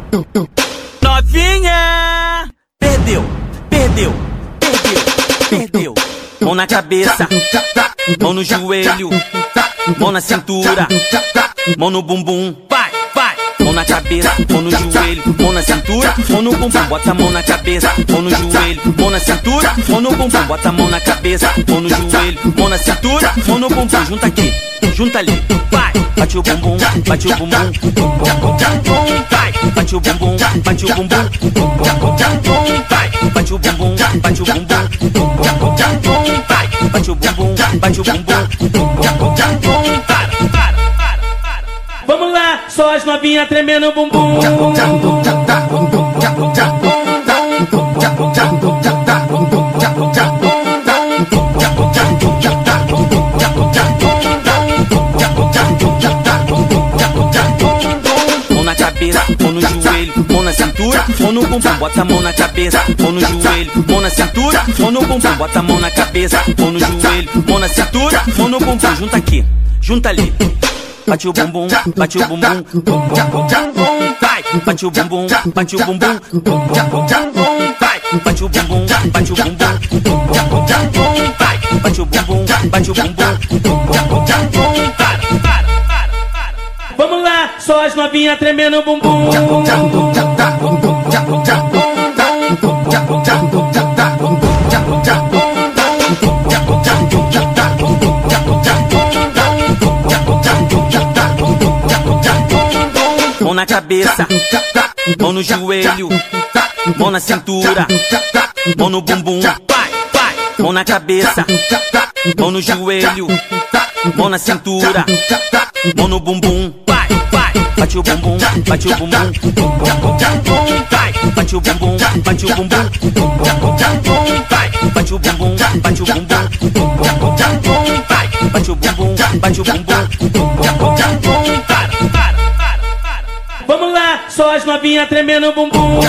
Novinha, perdeu, perdeu, perdeu, perdeu. Mão na cabeça, mão no joelho, mão na cintura, mão no bumbum. Vai, vai. Mão na cabeça, mão no joelho, mão na cintura, mão no bumbum. Bota a mão na cabeça, mão no joelho, mão na cintura, mão no bumbum. Bota a mão na cabeça, mão no joelho, mão na cintura, mão no bumbum. Junta aqui, junta ali, vai. Bate o bumbum, bate o bumbum. Vai, bate o bumbum, bate o bumbum. Vai, bate o bumbum, bate o bumbum. Vai, bate o bumbum, bate o bumbum. Vamos lá, só as novinhas tremendo o bumbum. Mão na cabeça, mão no joelho, mão na cintura, mão no bumbum. Bota a mão na cabeça, mão no joelho, mão na cintura, mão no bumbum. Bota a mão na cabeça, mão no joelho, mão na cintura, mão no bumbum. Junta aqui, junta ali. Bate o bumbum, bate o bumbum. Vai, bate o bumbum, bate o bumbum. Vai, bate o bumbum, bate o bumbum. Vai, bate o bumbum, bate o bumbum. Vamos lá, só as novinhas tremendo o bumbum. Mão na cabeça, mão no joelho, mão na cintura, mão no bumbum. Vai, vai. Mão na cabeça, mão no joelho, mão na cintura, mão no bumbum. Vai, vai. Bate o bumbum, bate o bumbum. Vai, bate o bumbum, bate o bumbum. Vai, bate o bumbum, bate o bumbum. Vai, bate o bumbum, bate o bumbum. Vamos lá, só as novinhas tremendo o bumbum.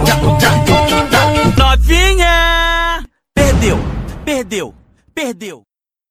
Novinha, perdeu, perdeu, perdeu.